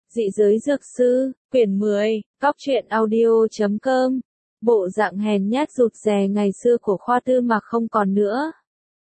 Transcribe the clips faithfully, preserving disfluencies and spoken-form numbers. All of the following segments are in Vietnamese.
Dị giới dược sư, quyển mười, cóc truyện audio chấm com. Bộ dạng hèn nhát rụt rè ngày xưa của Khoa Tư Mạc không còn nữa.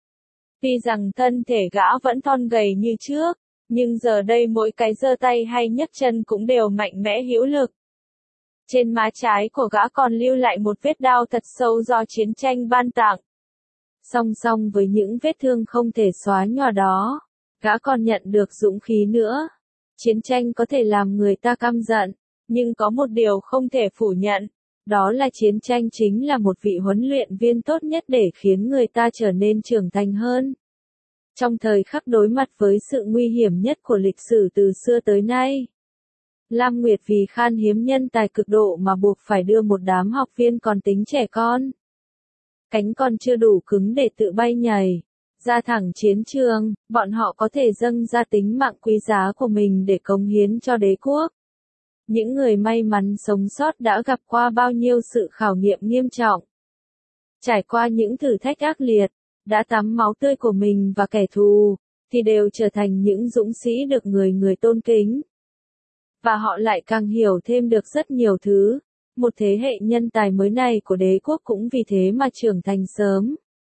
Tuy rằng thân thể gã vẫn thon gầy như trước, nhưng giờ đây mỗi cái giơ tay hay nhấc chân cũng đều mạnh mẽ hữu lực. Trên má trái của gã còn lưu lại một vết đao thật sâu do chiến tranh ban tặng. Song song với những vết thương không thể xóa nhòa đó, gã còn nhận được dũng khí nữa. Chiến tranh có thể làm người ta căm giận, nhưng có một điều không thể phủ nhận, đó là chiến tranh chính là một vị huấn luyện viên tốt nhất để khiến người ta trở nên trưởng thành hơn. Trong thời khắc đối mặt với sự nguy hiểm nhất của lịch sử từ xưa tới nay, Lam Nguyệt vì khan hiếm nhân tài cực độ mà buộc phải đưa một đám học viên còn tính trẻ con, cánh còn chưa đủ cứng để tự bay nhảy, ra thẳng chiến trường. Bọn họ có thể dâng ra tính mạng quý giá của mình để cống hiến cho đế quốc. Những người may mắn sống sót đã gặp qua bao nhiêu sự khảo nghiệm nghiêm trọng, trải qua những thử thách ác liệt, đã tắm máu tươi của mình và kẻ thù, thì đều trở thành những dũng sĩ được người người tôn kính. Và họ lại càng hiểu thêm được rất nhiều thứ. Một thế hệ nhân tài mới này của đế quốc cũng vì thế mà trưởng thành sớm.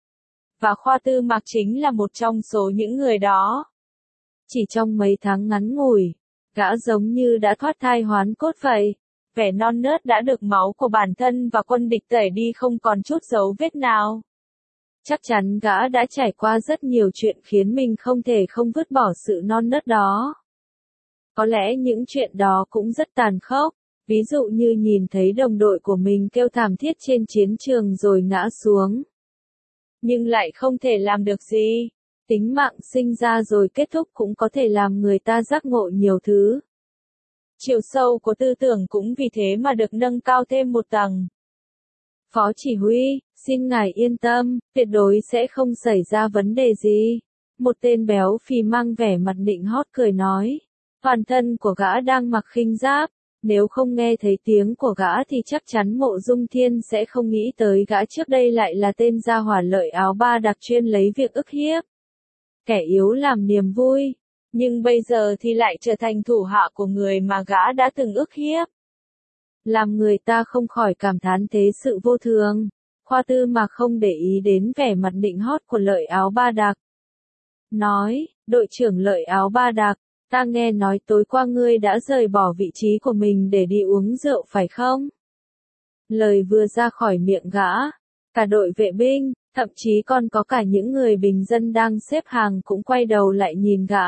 Và Khoa Tư Mạc chính là một trong số những người đó. Chỉ trong mấy tháng ngắn ngủi, gã giống như đã thoát thai hoán cốt vậy. Vẻ non nớt đã được máu của bản thân và quân địch tẩy đi không còn chút dấu vết nào. Chắc chắn gã đã trải qua rất nhiều chuyện khiến mình không thể không vứt bỏ sự non nớt đó. Có lẽ những chuyện đó cũng rất tàn khốc, ví dụ như nhìn thấy đồng đội của mình kêu thảm thiết trên chiến trường rồi ngã xuống. Nhưng lại không thể làm được gì. Tính mạng sinh ra rồi kết thúc cũng có thể làm người ta giác ngộ nhiều thứ. Chiều sâu của tư tưởng cũng vì thế mà được nâng cao thêm một tầng. Phó chỉ huy, xin ngài yên tâm, tuyệt đối sẽ không xảy ra vấn đề gì. Một tên béo phì mang vẻ mặt nịnh hót cười nói. Toàn thân của gã đang mặc khinh giáp, nếu không nghe thấy tiếng của gã thì chắc chắn Mộ Dung Thiên sẽ không nghĩ tới gã trước đây lại là tên gia hỏa lợi áo ba đặc chuyên lấy việc ức hiếp kẻ yếu làm niềm vui, nhưng bây giờ thì lại trở thành thủ hạ của người mà gã đã từng ức hiếp. Làm người ta không khỏi cảm thán thế sự vô thường. Khoa Tư Mạc không để ý đến vẻ mặt nịnh hót của lợi áo ba đặc. Nói, đội trưởng lợi áo ba đặc, ta nghe nói tối qua ngươi đã rời bỏ vị trí của mình để đi uống rượu phải không? Lời vừa ra khỏi miệng gã, cả đội vệ binh, thậm chí còn có cả những người bình dân đang xếp hàng cũng quay đầu lại nhìn gã.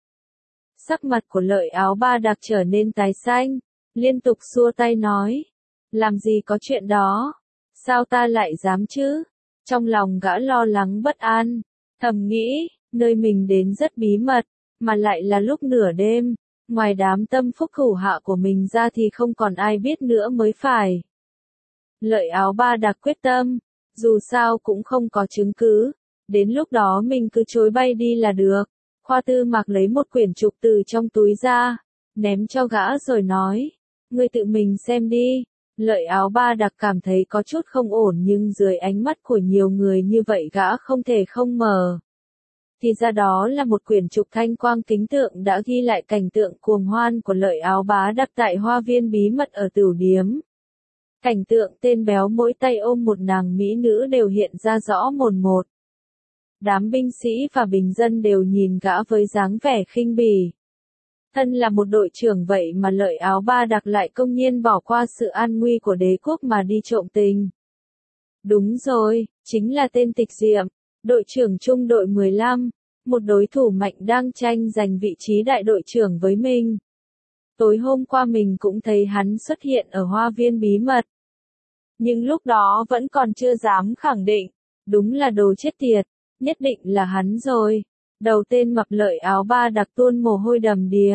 Sắc mặt của lợi áo ba đặc trở nên tái xanh, liên tục xua tay nói. Làm gì có chuyện đó? Sao ta lại dám chứ? Trong lòng gã lo lắng bất an, thầm nghĩ, nơi mình đến rất bí mật, mà lại là lúc nửa đêm, ngoài đám tâm phúc thủ hạ của mình ra thì không còn ai biết nữa mới phải. Lợi áo ba đặc quyết tâm, dù sao cũng không có chứng cứ, đến lúc đó mình cứ chối bay đi là được. Khoa Tư Mạc lấy một quyển trục từ trong túi ra, ném cho gã rồi nói, ngươi tự mình xem đi. Lợi áo ba đặc cảm thấy có chút không ổn nhưng dưới ánh mắt của nhiều người như vậy gã không thể không mở. Thì ra đó là một quyển trục thanh quang kính tượng đã ghi lại cảnh tượng cuồng hoan của lợi áo bá đặc tại hoa viên bí mật ở Tửu Điếm. Cảnh tượng tên béo mỗi tay ôm một nàng mỹ nữ đều hiện ra rõ mồn một. Đám binh sĩ và bình dân đều nhìn gã với dáng vẻ khinh bỉ. Thân là một đội trưởng vậy mà lợi áo ba đặc lại công nhiên bỏ qua sự an nguy của đế quốc mà đi trộm tình. Đúng rồi, chính là tên Tịch Diệm, đội trưởng trung đội mười lăm, một đối thủ mạnh đang tranh giành vị trí đại đội trưởng với mình. Tối hôm qua mình cũng thấy hắn xuất hiện ở hoa viên bí mật. Nhưng lúc đó vẫn còn chưa dám khẳng định, đúng là đồ chết tiệt, nhất định là hắn rồi. Đầu tên mập lợi áo ba đặc tuôn mồ hôi đầm đìa.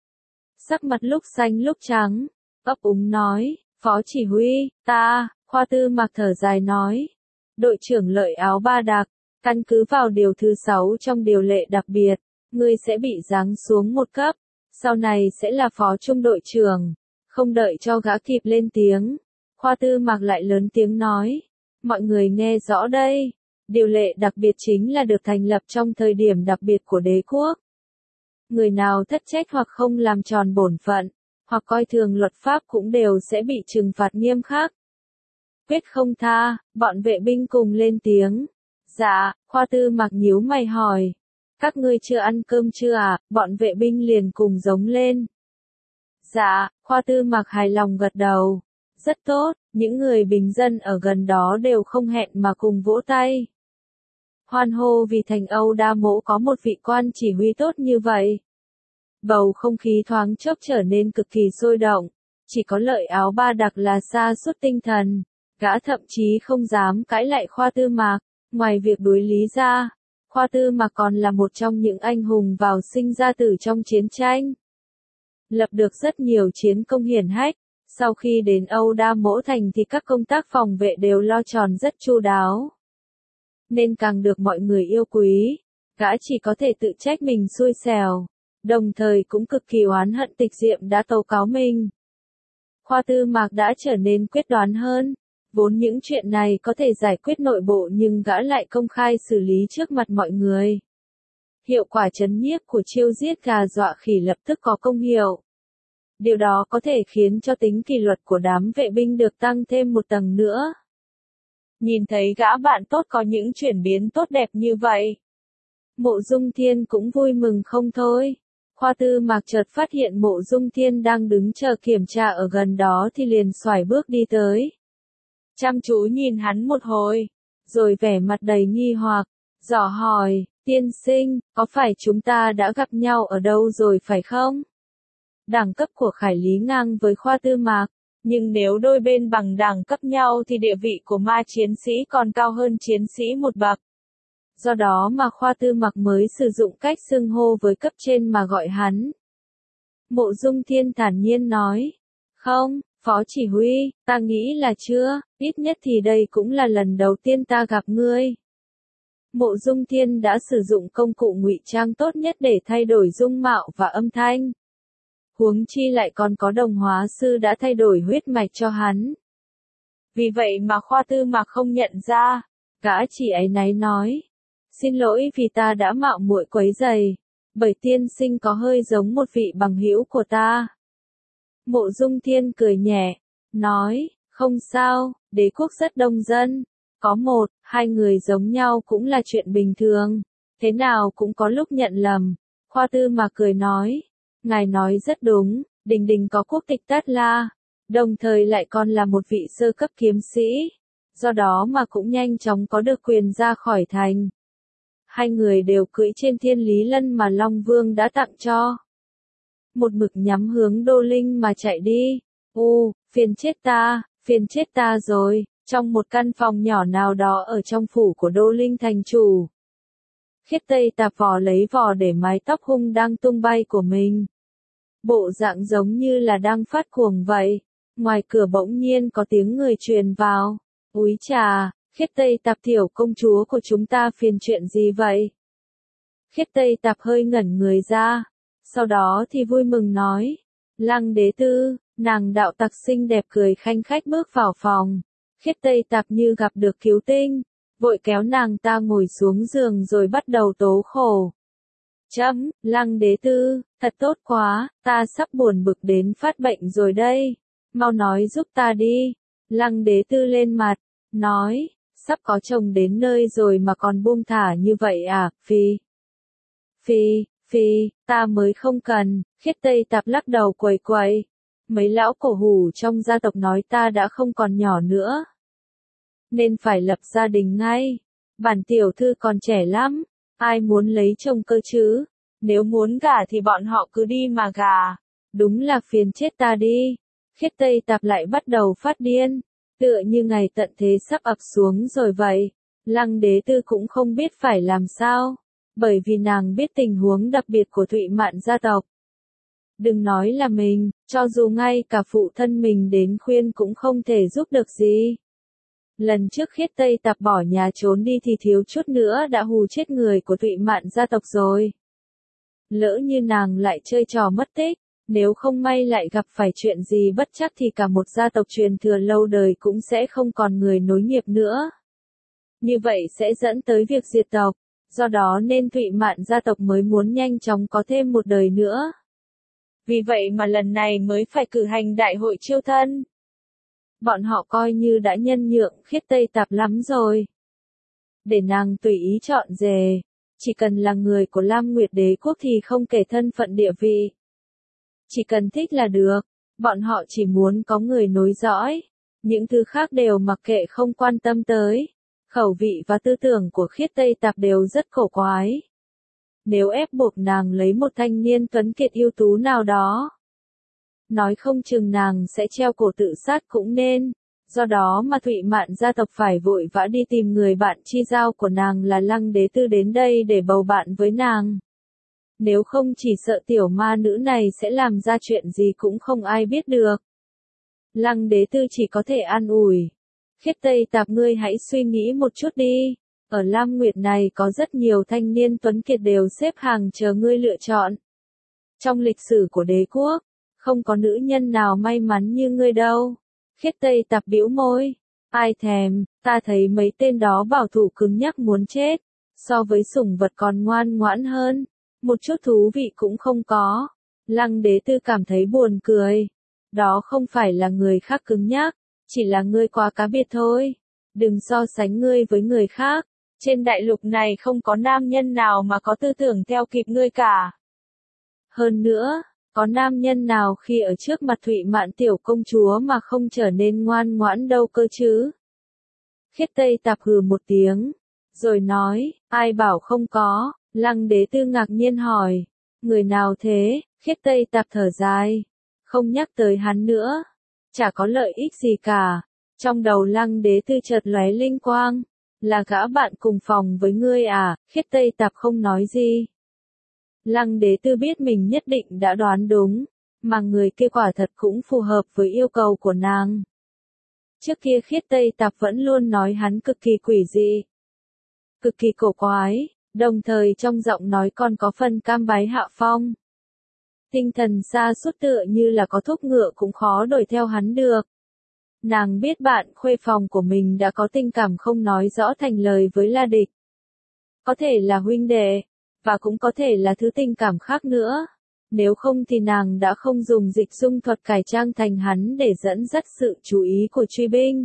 Sắc mặt lúc xanh lúc trắng, ấp úng nói, phó chỉ huy, ta, Khoa Tư Mạc thở dài nói. Đội trưởng lợi áo ba đặc, căn cứ vào điều thứ sáu trong điều lệ đặc biệt, ngươi sẽ bị giáng xuống một cấp, sau này sẽ là phó trung đội trưởng. Không đợi cho gã kịp lên tiếng, Khoa Tư Mạc lại lớn tiếng nói, mọi người nghe rõ đây. Điều lệ đặc biệt chính là được thành lập trong thời điểm đặc biệt của đế quốc. Người nào thất trách hoặc không làm tròn bổn phận, hoặc coi thường luật pháp cũng đều sẽ bị trừng phạt nghiêm khắc. Quyết không tha, bọn vệ binh cùng lên tiếng. Dạ, Khoa Tư Mạc nhíu mày hỏi. Các ngươi chưa ăn cơm chưa à? Bọn vệ binh liền cùng giống lên. Dạ, Khoa Tư Mạc hài lòng gật đầu. Rất tốt, những người bình dân ở gần đó đều không hẹn mà cùng vỗ tay. Hoan hô vì thành Âu Đa Mỗ có một vị quan chỉ huy tốt như vậy. Bầu không khí thoáng chốc trở nên cực kỳ sôi động, chỉ có Lợi Áo Ba Đặc là sa sút tinh thần, gã thậm chí không dám cãi lại Khoa Tư Mạc, ngoài việc đối lý ra, Khoa Tư Mạc còn là một trong những anh hùng vào sinh ra tử trong chiến tranh. Lập được rất nhiều chiến công hiển hách, sau khi đến Âu Đa Mỗ Thành thì các công tác phòng vệ đều lo tròn rất chu đáo. Nên càng được mọi người yêu quý, gã chỉ có thể tự trách mình xui xẻo, đồng thời cũng cực kỳ oán hận Tịch Diệm đã tố cáo mình. Khoa Tư Mạc đã trở nên quyết đoán hơn, vốn những chuyện này có thể giải quyết nội bộ nhưng gã lại công khai xử lý trước mặt mọi người. Hiệu quả trấn nhiếp của chiêu giết gà dọa khỉ lập tức có công hiệu. Điều đó có thể khiến cho tính kỷ luật của đám vệ binh được tăng thêm một tầng nữa. Nhìn thấy gã bạn tốt có những chuyển biến tốt đẹp như vậy, Mộ Dung Thiên cũng vui mừng không thôi. Khoa Tư Mạc chợt phát hiện Mộ Dung Thiên đang đứng chờ kiểm tra ở gần đó thì liền xoải bước đi tới. Chăm chú nhìn hắn một hồi, rồi vẻ mặt đầy nghi hoặc, dò hỏi, tiên sinh, có phải chúng ta đã gặp nhau ở đâu rồi phải không? Đẳng cấp của Khải Lý ngang với Khoa Tư Mạc, nhưng nếu đôi bên bằng đẳng cấp nhau thì địa vị của ma chiến sĩ còn cao hơn chiến sĩ một bậc. Do đó mà Khoa Tư Mạc mới sử dụng cách xưng hô với cấp trên mà gọi hắn. Mộ Dung Thiên thản nhiên nói, không, Phó Chỉ huy, ta nghĩ là chưa, ít nhất thì đây cũng là lần đầu tiên ta gặp ngươi. Mộ Dung Thiên đã sử dụng công cụ ngụy trang tốt nhất để thay đổi dung mạo và âm thanh. Huống chi lại còn có đồng hóa sư đã thay đổi huyết mạch cho hắn. Vì vậy mà Khoa Tư Mạc không nhận ra, gã chỉ áy náy nói, xin lỗi vì ta đã mạo muội quấy rầy, bởi tiên sinh có hơi giống một vị bằng hữu của ta. Mộ Dung Thiên cười nhẹ, nói, không sao, đế quốc rất đông dân, có một, hai người giống nhau cũng là chuyện bình thường, thế nào cũng có lúc nhận lầm. Khoa Tư Mạc cười nói, ngài nói rất đúng, Đình Đình có quốc tịch Tát La, đồng thời lại còn là một vị sơ cấp kiếm sĩ, do đó mà cũng nhanh chóng có được quyền ra khỏi thành. Hai người đều cưỡi trên Thiên Lý Lân mà Long Vương đã tặng cho. Một mực nhắm hướng Đô Linh mà chạy đi. U, phiền chết ta, phiền chết ta rồi, trong một căn phòng nhỏ nào đó ở trong phủ của Đô Linh thành chủ. Khiết Tây Tạp vò lấy vò để mái tóc hung đang tung bay của mình. Bộ dạng giống như là đang phát cuồng vậy. Ngoài cửa bỗng nhiên có tiếng người truyền vào. Úi chà, Khiết Tây Tạp tiểu công chúa của chúng ta phiền chuyện gì vậy? Khiết Tây Tạp hơi ngẩn người ra. Sau đó thì vui mừng nói. Lăng đế tư, nàng đạo tặc xinh đẹp cười khanh khách bước vào phòng. Khiết Tây Tạp như gặp được cứu tinh. Vội kéo nàng ta ngồi xuống giường rồi bắt đầu tố khổ. Chấm, Lăng đế tư, thật tốt quá, ta sắp buồn bực đến phát bệnh rồi đây. Mau nói giúp ta đi. Lăng đế tư lên mặt, nói, sắp có chồng đến nơi rồi mà còn buông thả như vậy à, phi. Phi, phi, ta mới không cần. Khiết Tây Tạp lắc đầu quẩy quẩy. Mấy lão cổ hủ trong gia tộc nói ta đã không còn nhỏ nữa, nên phải lập gia đình ngay. Bản tiểu thư còn trẻ lắm, ai muốn lấy chồng cơ chứ? Nếu muốn gả thì bọn họ cứ đi mà gả. Đúng là phiền chết ta đi. Khiết Tây Tạp lại bắt đầu phát điên, tựa như ngày tận thế sắp ập xuống rồi vậy. Lăng đế tư cũng không biết phải làm sao, bởi vì nàng biết tình huống đặc biệt của Thụy Mạn gia tộc. Đừng nói là mình, cho dù ngay cả phụ thân mình đến khuyên cũng không thể giúp được gì. Lần trước Khiết Tây Tạp bỏ nhà trốn đi thì thiếu chút nữa đã hù chết người của Thụy Mạn gia tộc rồi. Lỡ như nàng lại chơi trò mất tích, nếu không may lại gặp phải chuyện gì bất trắc thì cả một gia tộc truyền thừa lâu đời cũng sẽ không còn người nối nghiệp nữa. Như vậy sẽ dẫn tới việc diệt tộc. do đó nên Thụy Mạn gia tộc mới muốn nhanh chóng có thêm một đời nữa. Vì vậy mà lần này mới phải cử hành đại hội chiêu thân. Bọn họ coi như đã nhân nhượng Khiết Tây Tạp lắm rồi. Để nàng tùy ý chọn dề, chỉ cần là người của Lam Nguyệt Đế quốc thì không kể thân phận địa vị. Chỉ cần thích là được, bọn họ chỉ muốn có người nối dõi, những thứ khác đều mặc kệ không quan tâm tới. Khẩu vị và tư tưởng của Khiết Tây Tạp đều rất cổ quái. Nếu ép buộc nàng lấy một thanh niên tuấn kiệt ưu tú nào đó, nói không chừng nàng sẽ treo cổ tự sát cũng nên. Do đó mà Thụy Mạn gia tộc phải vội vã đi tìm người bạn chi giao của nàng là Lăng Đế Tư đến đây để bầu bạn với nàng. Nếu không chỉ sợ tiểu ma nữ này sẽ làm ra chuyện gì cũng không ai biết được. Lăng Đế Tư chỉ có thể an ủi. Khiết Tây Tạp ngươi hãy suy nghĩ một chút đi. Ở Lam Nguyệt này có rất nhiều thanh niên tuấn kiệt đều xếp hàng chờ ngươi lựa chọn. Trong lịch sử của đế quốc, không có nữ nhân nào may mắn như ngươi đâu. Khiết Tây Tạp bĩu môi. Ai thèm, ta thấy mấy tên đó bảo thủ cứng nhắc muốn chết. So với sủng vật còn ngoan ngoãn hơn. Một chút thú vị cũng không có. Lăng Đế Tư cảm thấy buồn cười. Đó không phải là người khác cứng nhắc, chỉ là ngươi quá cá biệt thôi. Đừng so sánh ngươi với người khác. Trên đại lục này không có nam nhân nào mà có tư tưởng theo kịp ngươi cả. Hơn nữa, có nam nhân nào khi ở trước mặt Thụy Mạn tiểu công chúa mà không trở nên ngoan ngoãn đâu cơ chứ? Khiết Tây Tạp hừ một tiếng, rồi nói, ai bảo không có? Lăng Đế Tư ngạc nhiên hỏi, người nào thế? Khiết Tây Tạp thở dài, không nhắc tới hắn nữa, chả có lợi ích gì cả. Trong đầu Lăng Đế Tư chợt lóe linh quang, là gã bạn cùng phòng với ngươi à? Khiết Tây Tạp không nói gì. Lăng Đế Tư biết mình nhất định đã đoán đúng, mà người kia quả thật cũng phù hợp với yêu cầu của nàng. Trước kia Khiết Tây Tạp vẫn luôn nói hắn cực kỳ quỷ dị, cực kỳ cổ quái, đồng thời trong giọng nói còn có phần cam bái hạ phong. Tinh thần sa sút tựa như là có thúc ngựa cũng khó đuổi theo hắn được. Nàng biết bạn khuê phòng của mình đã có tình cảm không nói rõ thành lời với La Địch. Có thể là huynh đệ, và cũng có thể là thứ tình cảm khác nữa. Nếu không thì nàng đã không dùng dịch dung thuật cải trang thành hắn để dẫn dắt sự chú ý của truy binh.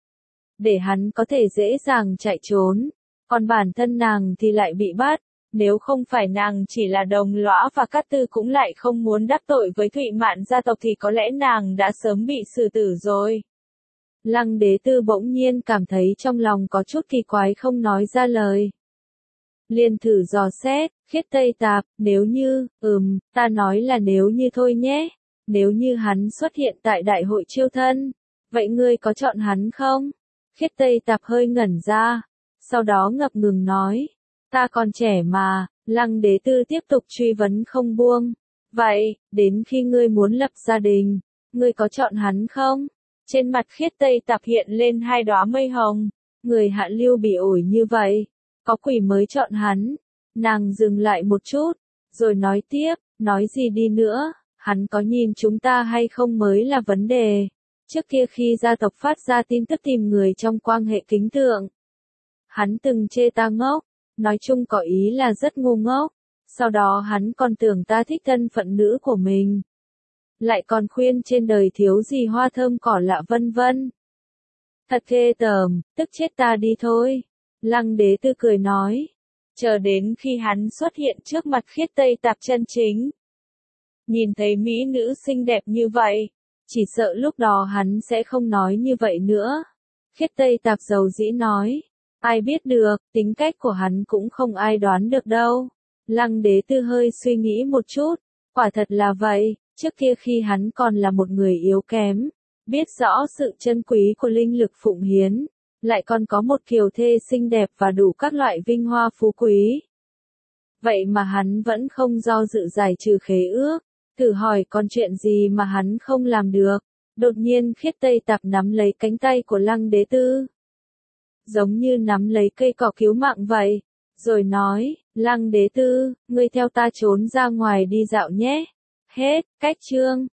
Để hắn có thể dễ dàng chạy trốn. Còn bản thân nàng thì lại bị bắt. Nếu không phải nàng chỉ là đồng lõa và Cát Tư cũng lại không muốn đắc tội với Thụy Mạn gia tộc thì có lẽ nàng đã sớm bị xử tử rồi. Lăng Đế Tư bỗng nhiên cảm thấy trong lòng có chút kỳ quái không nói ra lời. Liền thử dò xét, Khiết Tây Tạp, nếu như, ừm, ta nói là nếu như thôi nhé. Nếu như hắn xuất hiện tại đại hội chiêu thân, vậy ngươi có chọn hắn không? Khiết Tây Tạp hơi ngẩn ra, sau đó ngập ngừng nói, ta còn trẻ mà. Lăng Đế Tư tiếp tục truy vấn không buông. Vậy, đến khi ngươi muốn lập gia đình, ngươi có chọn hắn không? Trên mặt Khiết Tây Tạp hiện lên hai đóa mây hồng. Người hạ lưu bị ổi như vậy, có quỷ mới chọn hắn. Nàng dừng lại một chút, rồi nói tiếp, nói gì đi nữa, hắn có nhìn chúng ta hay không mới là vấn đề. Trước kia khi gia tộc phát ra tin tức tìm người trong quan hệ kính tượng, hắn từng chê ta ngốc, nói chung có ý là rất ngu ngốc. Sau đó hắn còn tưởng ta thích thân phận nữ của mình. Lại còn khuyên trên đời thiếu gì hoa thơm cỏ lạ vân vân. Thật ghê tởm, tức chết ta đi thôi. Lăng Đế Tư cười nói. Chờ đến khi hắn xuất hiện trước mặt Khiết Tây Tạp chân chính. Nhìn thấy mỹ nữ xinh đẹp như vậy, chỉ sợ lúc đó hắn sẽ không nói như vậy nữa. Khiết Tây Tạp dầu dĩ nói. Ai biết được, tính cách của hắn cũng không ai đoán được đâu. Lăng Đế Tư hơi suy nghĩ một chút. Quả thật là vậy, trước kia khi hắn còn là một người yếu kém, biết rõ sự chân quý của linh lực phụng hiến, lại còn có một kiều thê xinh đẹp và đủ các loại vinh hoa phú quý. Vậy mà hắn vẫn không do dự giải trừ khế ước, thử hỏi còn chuyện gì mà hắn không làm được. Đột nhiên Khiết Tây Tạp nắm lấy cánh tay của Lăng Đế Tư, giống như nắm lấy cây cỏ cứu mạng vậy, rồi nói, Lăng Đế Tư, ngươi theo ta trốn ra ngoài đi dạo nhé. Hết, cách chương.